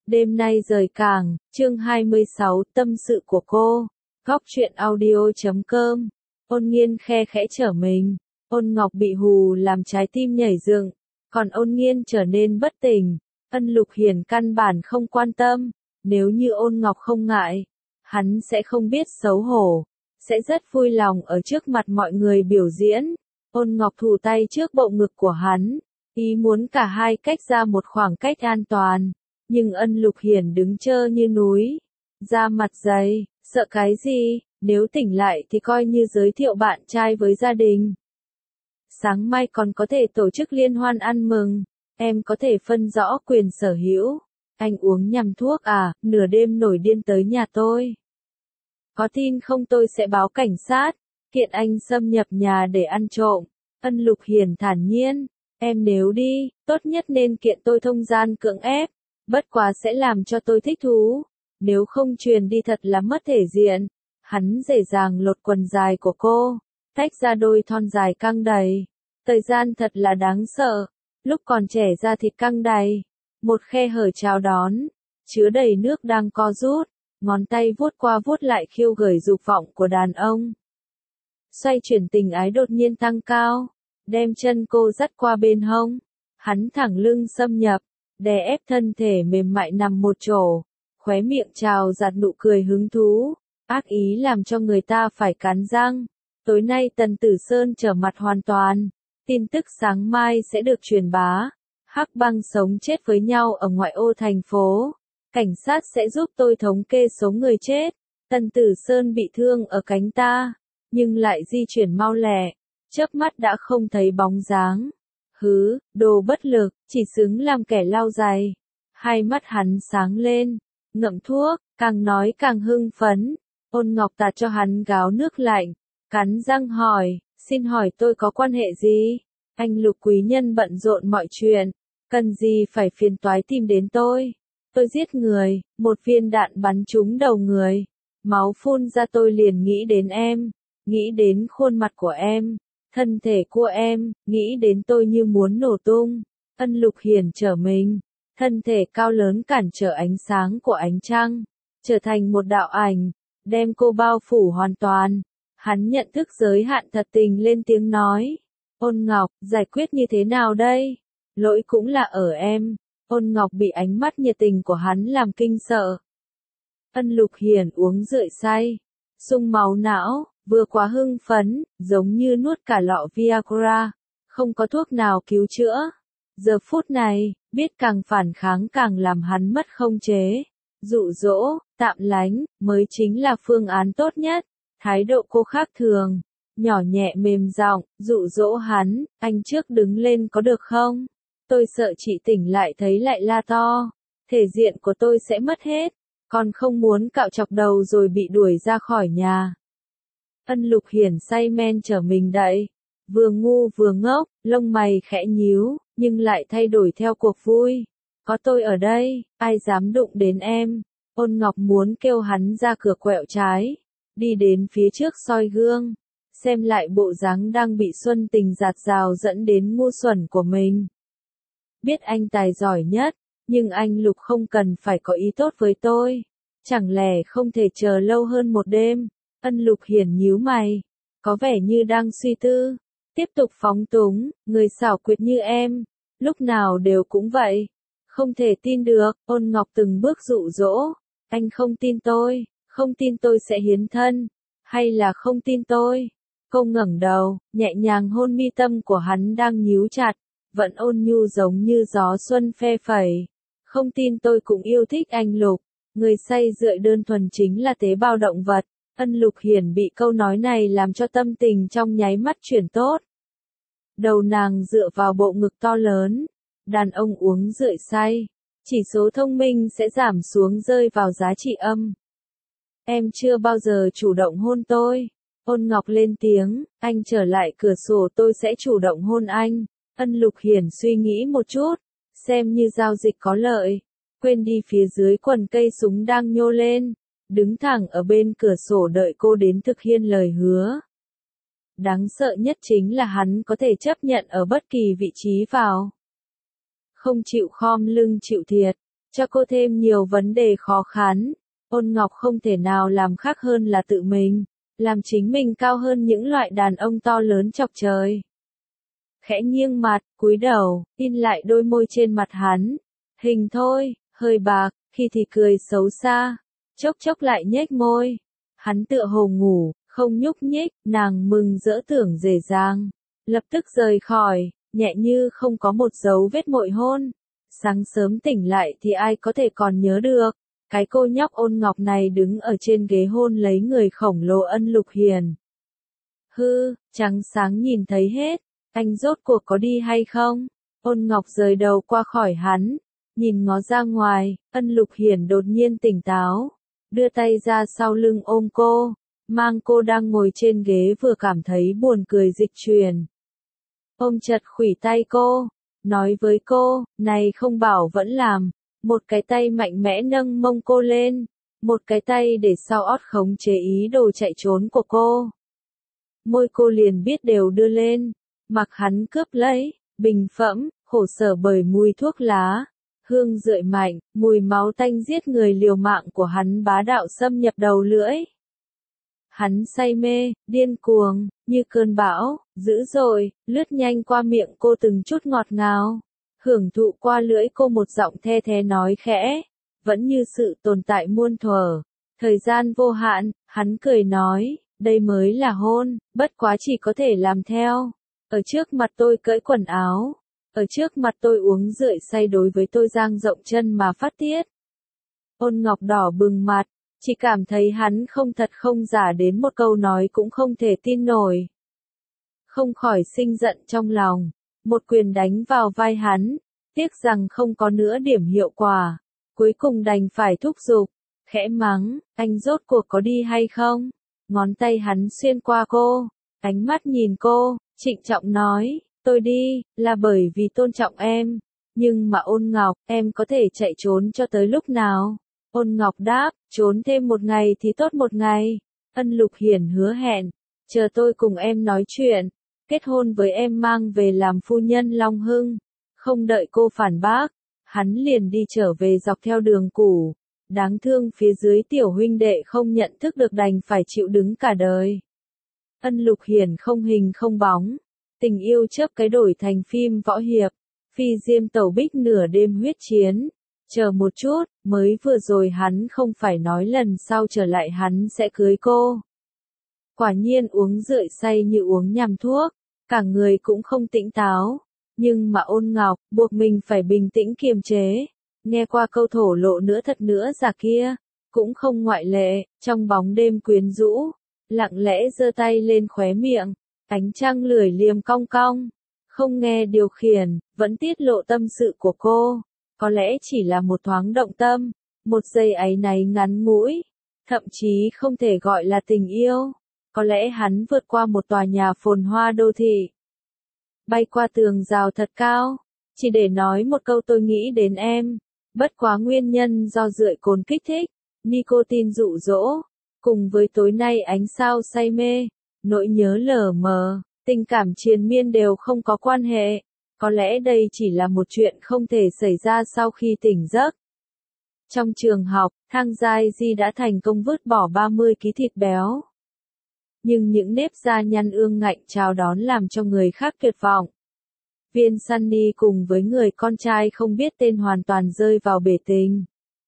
Đêm nay rời cảng, chương 26, tâm sự của cô. Góc truyện audio.com. Ôn Nghiên khe khẽ trở mình. Ôn Ngọc bị hù làm trái tim nhảy dựng, còn Ôn Nghiên trở nên bất tỉnh. Ân Lục Hiển căn bản không quan tâm. Nếu như Ôn Ngọc không ngại, hắn sẽ không biết xấu hổ, sẽ rất vui lòng ở trước mặt mọi người biểu diễn. Ôn Ngọc thủ tay trước bộ ngực của hắn, ý muốn cả hai cách ra một khoảng cách an toàn. Nhưng Ân Lục Hiển đứng trơ như núi, da mặt dày, sợ cái gì, nếu tỉnh lại thì coi như giới thiệu bạn trai với gia đình. Sáng mai còn có thể tổ chức liên hoan ăn mừng, em có thể phân rõ quyền sở hữu. Anh uống nhầm thuốc à, nửa đêm nổi điên tới nhà tôi. Có tin không tôi sẽ báo cảnh sát, kiện anh xâm nhập nhà để ăn trộm. Ân Lục Hiển thản nhiên, em nếu đi, tốt nhất nên kiện tôi thông gian cưỡng ép. Bất quá sẽ làm cho tôi thích thú, nếu không truyền đi thật là mất thể diện. Hắn dễ dàng lột quần dài của cô, tách ra đôi thon dài căng đầy. Thời gian thật là đáng sợ, lúc còn trẻ da thịt căng đầy, một khe hở chào đón, chứa đầy nước đang co rút, ngón tay vuốt qua vuốt lại khiêu gợi dục vọng của đàn ông. Xoay chuyển tình ái đột nhiên tăng cao, đem chân cô dắt qua bên hông, hắn thẳng lưng xâm nhập, đè ép thân thể mềm mại nằm một chỗ, khóe miệng trào giạt nụ cười hứng thú, ác ý làm cho người ta phải cắn răng. Tối nay Tần Tử Sơn trở mặt hoàn toàn, tin tức sáng mai sẽ được truyền bá. Hắc Băng sống chết với nhau ở ngoại ô thành phố, cảnh sát sẽ giúp tôi thống kê số người chết. Tần Tử Sơn bị thương ở cánh ta, nhưng lại di chuyển mau lẹ, chớp mắt đã không thấy bóng dáng. Hứ, đồ bất lực, chỉ xứng làm kẻ lau giày. Hai mắt hắn sáng lên, ngậm thuốc, càng nói càng hưng phấn. Ôn Ngọc tạt cho hắn gáo nước lạnh, cắn răng hỏi, xin hỏi tôi có quan hệ gì? Anh Lục quý nhân bận rộn mọi chuyện, cần gì phải phiền toái tìm đến tôi? Tôi giết người, một viên đạn bắn trúng đầu người, máu phun ra tôi liền nghĩ đến em, nghĩ đến khuôn mặt của em. Thân thể của em, nghĩ đến tôi như muốn nổ tung. Ân Lục Hiển trở mình, thân thể cao lớn cản trở ánh sáng của ánh trăng, trở thành một đạo ảnh, đem cô bao phủ hoàn toàn. Hắn nhận thức giới hạn thật tình lên tiếng nói. Ôn Ngọc, giải quyết như thế nào đây? Lỗi cũng là ở em. Ôn Ngọc bị ánh mắt nhiệt tình của hắn làm kinh sợ. Ân Lục Hiển uống rượu say, sung máu não. Vừa quá hưng phấn, giống như nuốt cả lọ Viagra, không có thuốc nào cứu chữa. Giờ phút này, biết càng phản kháng càng làm hắn mất khống chế. Dụ dỗ, tạm lánh, mới chính là phương án tốt nhất. Thái độ cô khác thường, nhỏ nhẹ mềm giọng, dụ dỗ hắn, anh trước đứng lên có được không? Tôi sợ chị tỉnh lại thấy lại la to, thể diện của tôi sẽ mất hết, còn không muốn cạo chọc đầu rồi bị đuổi ra khỏi nhà. Ân Lục Hiển say men trở mình đậy, vừa ngu vừa ngốc, lông mày khẽ nhíu, nhưng lại thay đổi theo cuộc vui. Có tôi ở đây, ai dám đụng đến em? Ôn Ngọc muốn kêu hắn ra cửa quẹo trái, đi đến phía trước soi gương, xem lại bộ dáng đang bị xuân tình dạt dào dẫn đến ngu xuẩn của mình. Biết anh tài giỏi nhất, nhưng anh Lục không cần phải có ý tốt với tôi. Chẳng lẽ không thể chờ lâu hơn một đêm? Ân Lục Hiển nhíu mày, có vẻ như đang suy tư. Tiếp tục phóng túng, người xảo quyệt như em, lúc nào đều cũng vậy. Không thể tin được, Ôn Ngọc từng bước dụ dỗ. Anh không tin tôi sẽ hiến thân, hay là không tin tôi? Cô ngẩng đầu, nhẹ nhàng hôn mi tâm của hắn đang nhíu chặt, vẫn ôn nhu giống như gió xuân phe phẩy. Không tin tôi cũng yêu thích anh Lục, người say rượu đơn thuần chính là tế bào động vật. Ân Lục Hiển bị câu nói này làm cho tâm tình trong nháy mắt chuyển tốt. Đầu nàng dựa vào bộ ngực to lớn, đàn ông uống rượu say, chỉ số thông minh sẽ giảm xuống rơi vào giá trị âm. Em chưa bao giờ chủ động hôn tôi. Ôn Ngọc lên tiếng, anh trở lại cửa sổ tôi sẽ chủ động hôn anh. Ân Lục Hiển suy nghĩ một chút, xem như giao dịch có lợi, quên đi phía dưới quần cây súng đang nhô lên. Đứng thẳng ở bên cửa sổ đợi cô đến thực hiện lời hứa. Đáng sợ nhất chính là hắn có thể chấp nhận ở bất kỳ vị trí vào. Không chịu khom lưng chịu thiệt, cho cô thêm nhiều vấn đề khó khăn. Ôn Ngọc không thể nào làm khác hơn là tự mình, làm chính mình cao hơn những loại đàn ông to lớn chọc trời. Khẽ nghiêng mặt, cúi đầu, in lại đôi môi trên mặt hắn. Hình thôi, hơi bạc, khi thì cười xấu xa, chốc chốc lại nhếch môi. Hắn tựa hồ ngủ, không nhúc nhích, nàng mừng rỡ tưởng dễ dàng. Lập tức rời khỏi, nhẹ như không có một dấu vết mội hôn. Sáng sớm tỉnh lại thì ai có thể còn nhớ được. Cái cô nhóc Ôn Ngọc này đứng ở trên ghế hôn lấy người khổng lồ Ân Lục Hiền. Hư, trắng sáng nhìn thấy hết, anh rốt cuộc có đi hay không? Ôn Ngọc rời đầu qua khỏi hắn, nhìn ngó ra ngoài, Ân Lục Hiền đột nhiên tỉnh táo, đưa tay ra sau lưng ôm cô, mang cô đang ngồi trên ghế vừa cảm thấy buồn cười dịch chuyển. Ôm chặt khuỷu tay cô, nói với cô, này không bảo vẫn làm. Một cái tay mạnh mẽ nâng mông cô lên, một cái tay để sau ót khống chế ý đồ chạy trốn của cô. Môi cô liền biết đều đưa lên, mặc hắn cướp lấy, bình phẩm, khổ sở bởi mùi thuốc lá, hương rượi mạnh, mùi máu tanh giết người liều mạng của hắn bá đạo xâm nhập đầu lưỡi. Hắn say mê, điên cuồng, như cơn bão, dữ dội, lướt nhanh qua miệng cô từng chút ngọt ngào. Hưởng thụ qua lưỡi cô một giọng the thé nói khẽ, vẫn như sự tồn tại muôn thuở. Thời gian vô hạn, hắn cười nói, đây mới là hôn, bất quá chỉ có thể làm theo. Ở trước mặt tôi cởi quần áo, ở trước mặt tôi uống rượu say, đối với tôi dang rộng chân mà phát tiết. Ôn Ngọc đỏ bừng mặt, chỉ cảm thấy hắn không thật không giả đến một câu nói cũng không thể tin nổi. Không khỏi sinh giận trong lòng. Một quyền đánh vào vai hắn, tiếc rằng không có nữa điểm hiệu quả, cuối cùng đành phải thúc giục, khẽ mắng, anh rốt cuộc có đi hay không? Ngón tay hắn xuyên qua cô, ánh mắt nhìn cô, trịnh trọng nói, tôi đi, là bởi vì tôn trọng em, nhưng mà Ôn Ngọc, em có thể chạy trốn cho tới lúc nào? Ôn Ngọc đáp, trốn thêm một ngày thì tốt một ngày. Ân Lục Hiền hứa hẹn, chờ tôi cùng em nói chuyện. Kết hôn với em mang về làm phu nhân Long Hưng. Không đợi cô phản bác, hắn liền đi trở về dọc theo đường cũ. Đáng thương phía dưới tiểu huynh đệ không nhận thức được đành phải chịu đứng cả đời. Ân Lục Hiền không hình không bóng. Tình yêu chớp cái đổi thành phim võ hiệp. Phi diêm tẩu bích nửa đêm huyết chiến. Chờ một chút, mới vừa rồi hắn không phải nói lần sau trở lại hắn sẽ cưới cô. Quả nhiên uống rượu say như uống nhầm thuốc, cả người cũng không tỉnh táo. Nhưng mà Ôn Ngọc, buộc mình phải bình tĩnh kiềm chế. Nghe qua câu thổ lộ nữa thật nữa giả kia, cũng không ngoại lệ, trong bóng đêm quyến rũ, lặng lẽ giơ tay lên khóe miệng, ánh trăng lười liềm cong cong. Không nghe điều khiển, vẫn tiết lộ tâm sự của cô. Có lẽ chỉ là một thoáng động tâm, một giây áy náy ngắn ngủi, thậm chí không thể gọi là tình yêu. Có lẽ hắn vượt qua một tòa nhà phồn hoa đô thị, bay qua tường rào thật cao, chỉ để nói một câu tôi nghĩ đến em. Bất quá nguyên nhân do rượu cồn kích thích, nicotine dụ dỗ, cùng với tối nay ánh sao say mê, nỗi nhớ lờ mờ, tình cảm triền miên đều không có quan hệ. Có lẽ đây chỉ là một chuyện không thể xảy ra sau khi tỉnh giấc. Trong trường học, Thang Giai Di đã thành công vứt bỏ 30 kg thịt béo. Nhưng những nếp da nhăn ương ngạnh chào đón làm cho người khác tuyệt vọng. Viên Sunny cùng với người con trai không biết tên hoàn toàn rơi vào bể tình.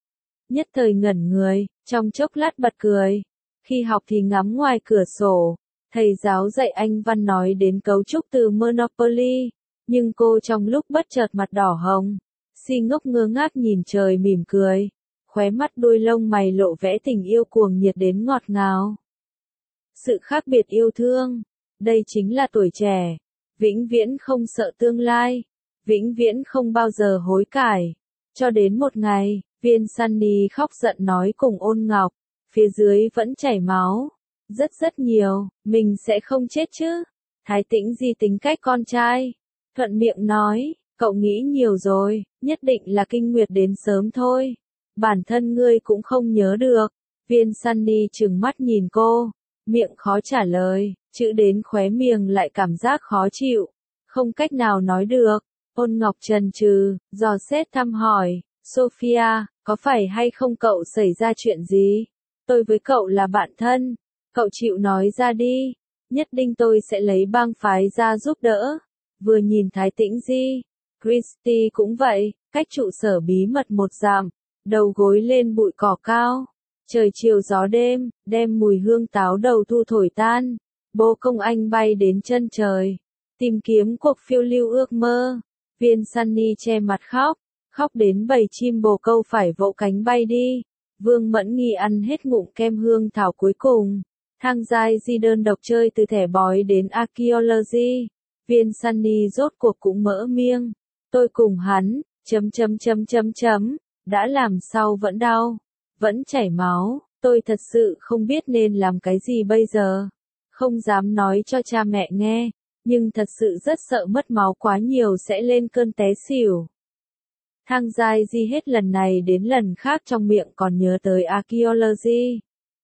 Nhất thời ngẩn người, trong chốc lát bật cười. Khi học thì ngắm ngoài cửa sổ, thầy giáo dạy Anh văn nói đến cấu trúc từ Monopoly, nhưng cô trong lúc bất chợt mặt đỏ hồng, si ngốc ngơ ngác nhìn trời mỉm cười, khóe mắt đuôi lông mày lộ vẻ tình yêu cuồng nhiệt đến ngọt ngào. Sự khác biệt yêu thương, đây chính là tuổi trẻ, vĩnh viễn không sợ tương lai, vĩnh viễn không bao giờ hối cải. Cho đến một ngày, Viên Sunny khóc giận nói cùng Ôn Ngọc, phía dưới vẫn chảy máu, rất nhiều, mình sẽ không chết chứ. Thái Tĩnh Di tính cách con trai, thuận miệng nói, cậu nghĩ nhiều rồi, nhất định là kinh nguyệt đến sớm thôi. Bản thân ngươi cũng không nhớ được. Viên Sunny trừng mắt nhìn cô, miệng khó trả lời, chữ đến khóe miệng lại cảm giác khó chịu, không cách nào nói được. Ôn Ngọc chần chừ, dò xét thăm hỏi, Sophia, có phải hay không cậu xảy ra chuyện gì? Tôi với cậu là bạn thân. Cậu chịu nói ra đi. Nhất định tôi sẽ lấy bang phái ra giúp đỡ. Vừa nhìn Thái Tĩnh Di, Christy cũng vậy, cách trụ sở bí mật một dặm, đầu gối lên bụi cỏ cao. Trời chiều gió đêm, đem mùi hương táo đầu thu thổi tan. Bố công anh bay đến chân trời, tìm kiếm cuộc phiêu lưu ước mơ. Viên Sunny che mặt khóc, khóc đến bầy chim bồ câu phải vỗ cánh bay đi. Vương Mẫn Nghi ăn hết ngụm kem hương thảo cuối cùng. Thang giai di đơn độc chơi từ thẻ bói đến archaeology. Viên Sunny rốt cuộc cũng mỡ miệng. Tôi cùng hắn, đã làm sao vẫn đau, vẫn chảy máu. Tôi thật sự không biết nên làm cái gì bây giờ. Không dám nói cho cha mẹ nghe, nhưng thật sự rất sợ mất máu quá nhiều sẽ lên cơn té xỉu. Thang giai di hết lần này đến lần khác trong miệng còn nhớ tới archaeology.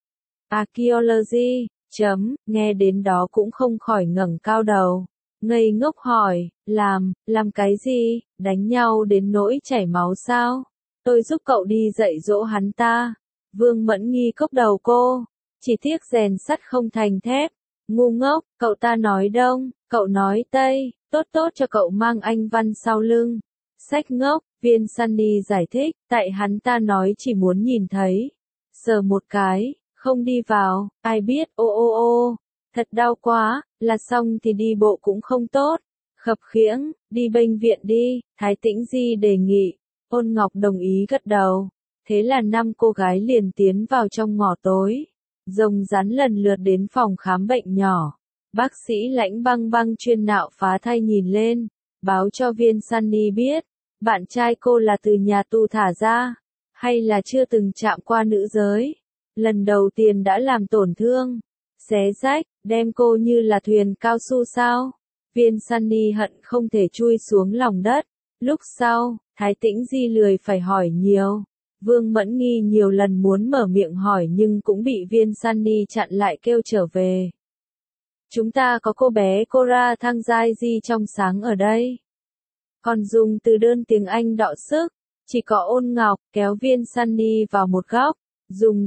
Archaeology, nghe đến đó cũng không khỏi ngẩng cao đầu. Ngây ngốc hỏi, làm cái gì, đánh nhau đến nỗi chảy máu sao? Tôi giúp cậu đi dạy dỗ hắn ta. Vương Mẫn Nghi cốc đầu cô, chỉ tiếc rèn sắt không thành thép. Ngu ngốc, cậu ta nói đông, cậu nói tây, tốt cho cậu mang anh văn sau lưng. Sách ngốc, Viên Sunny giải thích, tại hắn ta nói chỉ muốn nhìn thấy. Sờ một cái, không đi vào, ai biết, ô, thật đau quá, là xong thì đi bộ cũng không tốt. Khập khiễng, đi bệnh viện đi, Thái Tĩnh Di đề nghị. Ôn Ngọc đồng ý gật đầu. Thế là 5 cô gái liền tiến vào trong ngõ tối. Rồng rắn lần lượt đến phòng khám bệnh nhỏ. Bác sĩ Lãnh Băng chuyên nạo phá thai nhìn lên, báo cho Viên Sunny biết, bạn trai cô là từ nhà tù thả ra, hay là chưa từng chạm qua nữ giới. Lần đầu tiên đã làm tổn thương, xé rách, đem cô như là thuyền cao su sao. Viên Sunny hận không thể chui xuống lòng đất. Lúc sau, Thái Tĩnh Di lười phải hỏi nhiều. Vương Mẫn Nghi nhiều lần muốn mở miệng hỏi nhưng cũng bị Viên Sunny chặn lại kêu trở về. Chúng ta có cô bé Cora Thang Giai Di trong sáng ở đây. Còn dùng từ đơn tiếng Anh đọ sức, chỉ có Ôn Ngọc kéo Viên Sunny vào một góc, dùng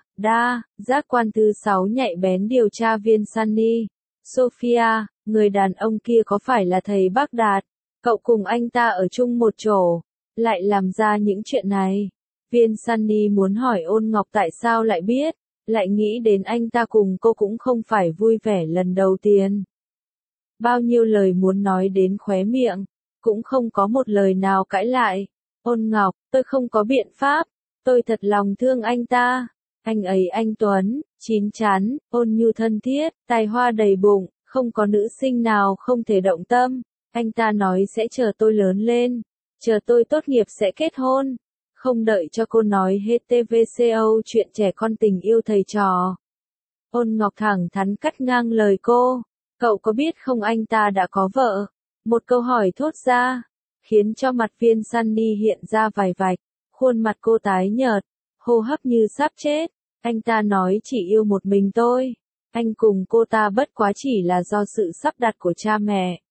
giác quan thứ 6 nhạy bén điều tra Viên Sunny. Sophia, người đàn ông kia có phải là thầy Bác Đạt? Cậu cùng anh ta ở chung một chỗ, lại làm ra những chuyện này. Viên Sunny muốn hỏi Ôn Ngọc tại sao lại biết, lại nghĩ đến anh ta cùng cô cũng không phải vui vẻ lần đầu tiên. Bao nhiêu lời muốn nói đến khóe miệng, cũng không có một lời nào cãi lại. Ôn Ngọc, tôi không có biện pháp, tôi thật lòng thương anh ta. Anh ấy anh tuấn, chín chắn, ôn nhu thân thiết, tài hoa đầy bụng, không có nữ sinh nào không thể động tâm. Anh ta nói sẽ chờ tôi lớn lên, chờ tôi tốt nghiệp sẽ kết hôn. Không đợi cho cô nói hết TVCO chuyện trẻ con tình yêu thầy trò. Ôn Ngọc thẳng thắn cắt ngang lời cô. Cậu có biết không anh ta đã có vợ? Một câu hỏi thốt ra, khiến cho mặt Viên Sunny hiện ra vài vạch. Khuôn mặt cô tái nhợt, hô hấp như sắp chết. Anh ta nói chỉ yêu một mình tôi. Anh cùng cô ta bất quá chỉ là do sự sắp đặt của cha mẹ.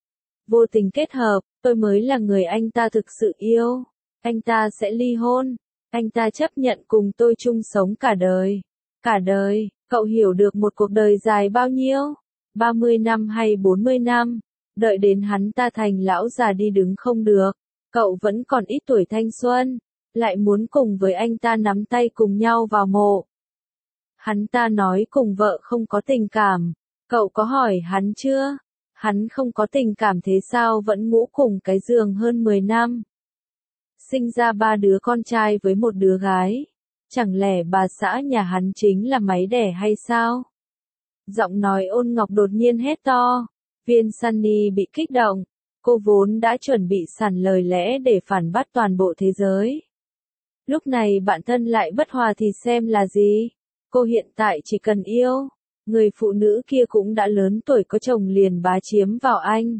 Vô tình kết hợp, tôi mới là người anh ta thực sự yêu. Anh ta sẽ ly hôn. Anh ta chấp nhận cùng tôi chung sống cả đời. Cả đời, cậu hiểu được một cuộc đời dài bao nhiêu? 30 năm hay 40 năm? Đợi đến hắn ta thành lão già đi đứng không được. Cậu vẫn còn ít tuổi thanh xuân. Lại muốn cùng với anh ta nắm tay cùng nhau vào mộ. Hắn ta nói cùng vợ không có tình cảm. Cậu có hỏi hắn chưa? Hắn không có tình cảm thế sao vẫn ngủ cùng cái giường hơn 10 năm. Sinh ra 3 đứa con trai với một đứa gái. Chẳng lẽ bà xã nhà hắn chính là máy đẻ hay sao? Giọng nói Ôn Ngọc đột nhiên hét to. Viên Sunny bị kích động. Cô vốn đã chuẩn bị sẵn lời lẽ để phản bác toàn bộ thế giới. Lúc này bản thân lại bất hòa thì xem là gì? Cô hiện tại chỉ cần yêu. Người phụ nữ kia cũng đã lớn tuổi có chồng liền bá chiếm vào anh.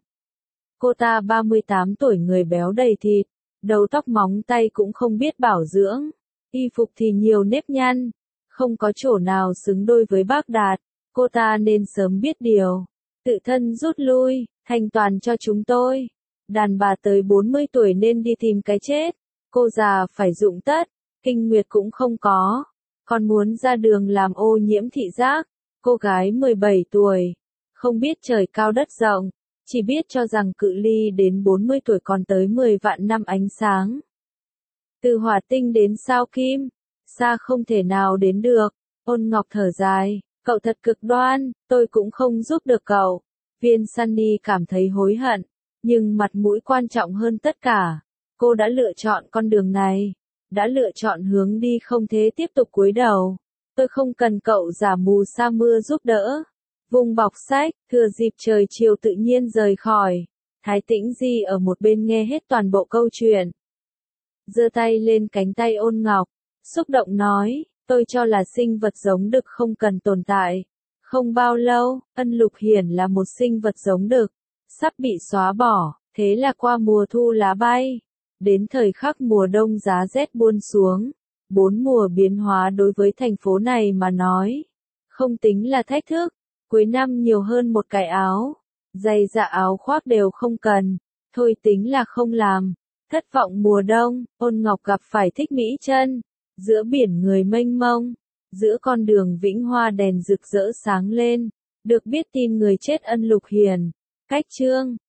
Cô ta 38 tuổi người béo đầy thịt. Đầu tóc móng tay cũng không biết bảo dưỡng. Y phục thì nhiều nếp nhăn. Không có chỗ nào xứng đôi với Bác Đạt. Cô ta nên sớm biết điều. Tự thân rút lui, thanh toàn cho chúng tôi. Đàn bà tới 40 tuổi nên đi tìm cái chết. Cô già phải dụng tất, kinh nguyệt cũng không có, còn muốn ra đường làm ô nhiễm thị giác. Cô gái 17 tuổi, không biết trời cao đất rộng, chỉ biết cho rằng cự ly đến 40 tuổi còn tới 10 vạn năm ánh sáng. Từ hỏa tinh đến sao kim, xa không thể nào đến được. Ôn Ngọc thở dài, cậu thật cực đoan, tôi cũng không giúp được cậu. Viên Sunny cảm thấy hối hận, nhưng mặt mũi quan trọng hơn tất cả. Cô đã lựa chọn con đường này, đã lựa chọn hướng đi không thế tiếp tục cúi đầu. Tôi không cần cậu giả mù sa mưa giúp đỡ. Vùng bọc sách, thừa dịp trời chiều tự nhiên rời khỏi. Thái Tĩnh Di ở một bên nghe hết toàn bộ câu chuyện. Giơ tay lên cánh tay Ôn Ngọc, xúc động nói, tôi cho là sinh vật giống đực không cần tồn tại. Không bao lâu, Ân Lục Hiển là một sinh vật giống đực, sắp bị xóa bỏ, thế là qua mùa thu lá bay. Đến thời khắc mùa đông giá rét buôn xuống, 4 mùa biến hóa đối với thành phố này mà nói, không tính là thách thức. Cuối năm nhiều hơn một cái áo, giày dạ áo khoác đều không cần, thôi tính là không làm. Thất vọng mùa đông, Ôn Ngọc gặp phải Thích Mỹ Chân, giữa biển người mênh mông, giữa con đường Vĩnh Hoa đèn rực rỡ sáng lên, được biết tin người chết Ân Lục Hiển, cách chương